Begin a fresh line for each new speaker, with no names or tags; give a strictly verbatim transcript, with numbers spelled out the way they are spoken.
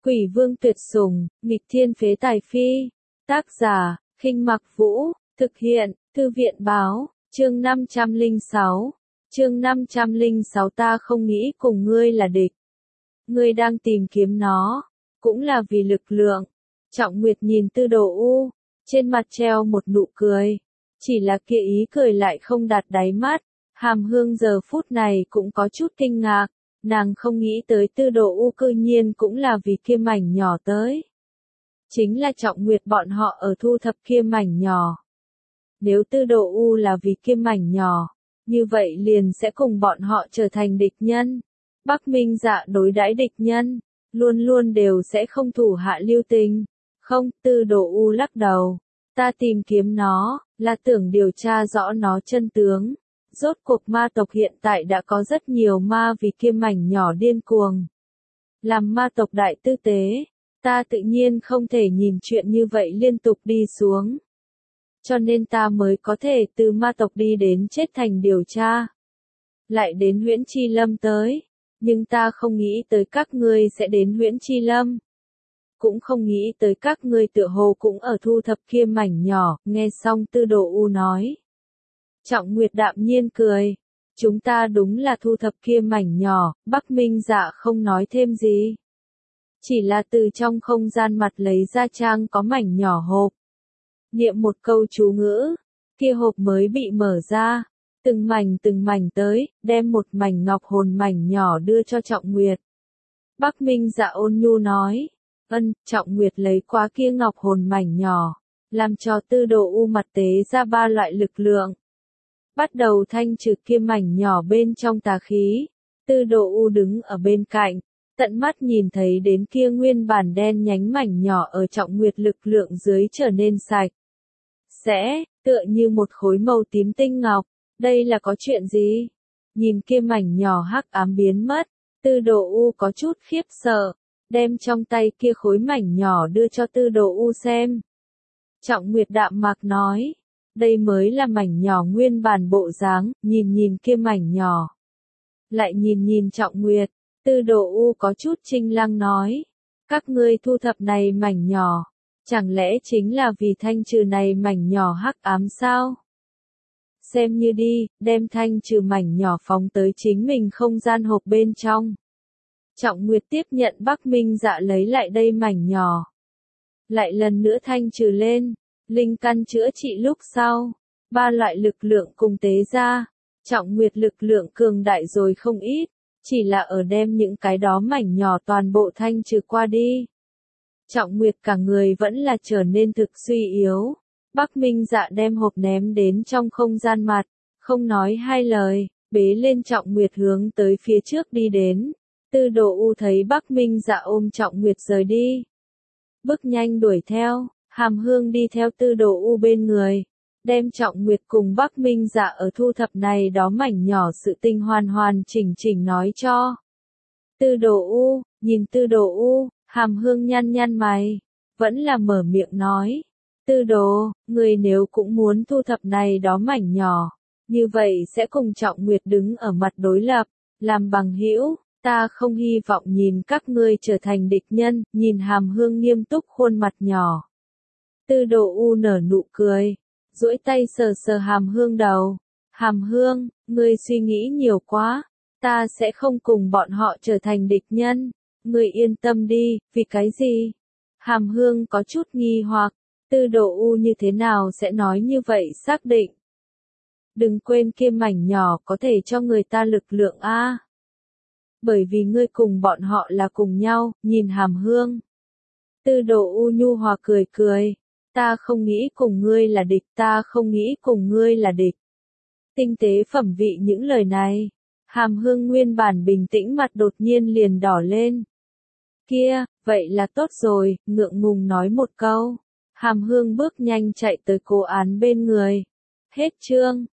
Quỷ vương tuyệt sủng, nghịch thiên phế tài phi. Tác giả, Khinh Mặc Vũ, thực hiện, Thư viện báo, chương năm trăm lẻ sáu. Chương năm trăm lẻ sáu ta không nghĩ cùng ngươi là địch. Ngươi đang tìm kiếm nó, cũng là vì lực lượng. Trọng Nguyệt nhìn Tư Đồ U, trên mặt treo một nụ cười. Chỉ là kia ý cười lại không đạt đáy mắt. Hàm Hương giờ phút này cũng có chút kinh ngạc. Nàng không nghĩ tới Tư Đồ U cư nhiên cũng là vì kia mảnh nhỏ tới. Chính là Trọng Nguyệt bọn họ ở thu thập kia mảnh nhỏ. Nếu Tư Đồ U là vì kia mảnh nhỏ, như vậy liền sẽ cùng bọn họ trở thành địch nhân. Bắc Minh Dạ đối đãi địch nhân, luôn luôn đều sẽ không thủ hạ lưu tình. Không, Tư Đồ U lắc đầu. Ta tìm kiếm nó, là tưởng điều tra rõ nó chân tướng. Rốt cuộc ma tộc hiện tại đã có rất nhiều ma vì kia mảnh nhỏ điên cuồng. Làm ma tộc đại tư tế, ta tự nhiên không thể nhìn chuyện như vậy liên tục đi xuống. Cho nên ta mới có thể từ ma tộc đi đến chết thành điều tra. Lại đến Huyễn Chi Lâm tới, nhưng ta không nghĩ tới các ngươi sẽ đến Huyễn Chi Lâm. Cũng không nghĩ tới các ngươi tựa hồ cũng ở thu thập kia mảnh nhỏ, nghe xong Tư Đồ U nói. Trọng Nguyệt đạm nhiên cười, chúng ta đúng là thu thập kia mảnh nhỏ, Bắc Minh Dạ không nói thêm gì. Chỉ là từ trong không gian mặt lấy ra trang có mảnh nhỏ hộp. Niệm một câu chú ngữ, kia hộp mới bị mở ra, từng mảnh từng mảnh tới, đem một mảnh ngọc hồn mảnh nhỏ đưa cho Trọng Nguyệt. Bắc Minh Dạ ôn nhu nói, ân, Trọng Nguyệt lấy qua kia ngọc hồn mảnh nhỏ, làm cho Tư Đồ U mặt tế ra ba loại lực lượng. Bắt đầu thanh trừ kia mảnh nhỏ bên trong tà khí. Tư Đồ U đứng ở bên cạnh, tận mắt nhìn thấy đến kia nguyên bản đen nhánh mảnh nhỏ ở Trọng Nguyệt lực lượng dưới trở nên sạch. Sẽ, tựa như một khối màu tím tinh ngọc, đây là có chuyện gì? Nhìn kia mảnh nhỏ hắc ám biến mất, Tư Đồ U có chút khiếp sợ, đem trong tay kia khối mảnh nhỏ đưa cho Tư Đồ U xem. Trọng Nguyệt đạm mạc nói. Đây mới là mảnh nhỏ nguyên bản bộ dáng, nhìn nhìn kia mảnh nhỏ. Lại nhìn nhìn Trọng Nguyệt, Tư Đồ U có chút chinh lăng nói. Các ngươi thu thập này mảnh nhỏ, chẳng lẽ chính là vì thanh trừ này mảnh nhỏ hắc ám sao? Xem như đi, đem thanh trừ mảnh nhỏ phóng tới chính mình không gian hộp bên trong. Trọng Nguyệt tiếp nhận Bắc Minh Dạ lấy lại đây mảnh nhỏ. Lại lần nữa thanh trừ lên. Linh căn chữa trị lúc sau, ba loại lực lượng cùng tế ra, Trọng Nguyệt lực lượng cường đại rồi không ít, chỉ là ở đem những cái đó mảnh nhỏ toàn bộ thanh trừ qua đi. Trọng Nguyệt cả người vẫn là trở nên thực suy yếu, Bắc Minh Dạ đem hộp ném đến trong không gian mặt, không nói hai lời, bế lên Trọng Nguyệt hướng tới phía trước đi đến. Tư Đồ U thấy Bắc Minh Dạ ôm Trọng Nguyệt rời đi, bước nhanh đuổi theo. Hàm Hương đi theo Tư Đồ U bên người, đem Trọng Nguyệt cùng Bắc Minh Dạ ở thu thập này đó mảnh nhỏ sự tình hoàn hoàn chỉnh chỉnh nói cho. Tư Đồ U, nhìn Tư Đồ U, Hàm Hương nhăn nhăn mày, vẫn là mở miệng nói. Tư Đồ, người nếu cũng muốn thu thập này đó mảnh nhỏ, như vậy sẽ cùng Trọng Nguyệt đứng ở mặt đối lập, làm bằng hữu. Ta không hy vọng nhìn các ngươi trở thành địch nhân, nhìn Hàm Hương nghiêm túc khuôn mặt nhỏ. Tư Đồ U nở nụ cười, duỗi tay sờ sờ Hàm Hương đầu. Hàm Hương, ngươi suy nghĩ nhiều quá, ta sẽ không cùng bọn họ trở thành địch nhân, ngươi yên tâm đi, vì cái gì? Hàm Hương có chút nghi hoặc, Tư Đồ U như thế nào sẽ nói như vậy xác định. Đừng quên kia mảnh nhỏ có thể cho người ta lực lượng a. Bởi vì ngươi cùng bọn họ là cùng nhau, nhìn Hàm Hương. Tư Đồ U nhu hòa cười cười. Ta không nghĩ cùng ngươi là địch, ta không nghĩ cùng ngươi là địch. Tinh tế phẩm vị những lời này. Hàm Hương nguyên bản bình tĩnh mặt đột nhiên liền đỏ lên. Kia, vậy là tốt rồi, ngượng ngùng nói một câu. Hàm Hương bước nhanh chạy tới Cố Án bên người. Hết chương.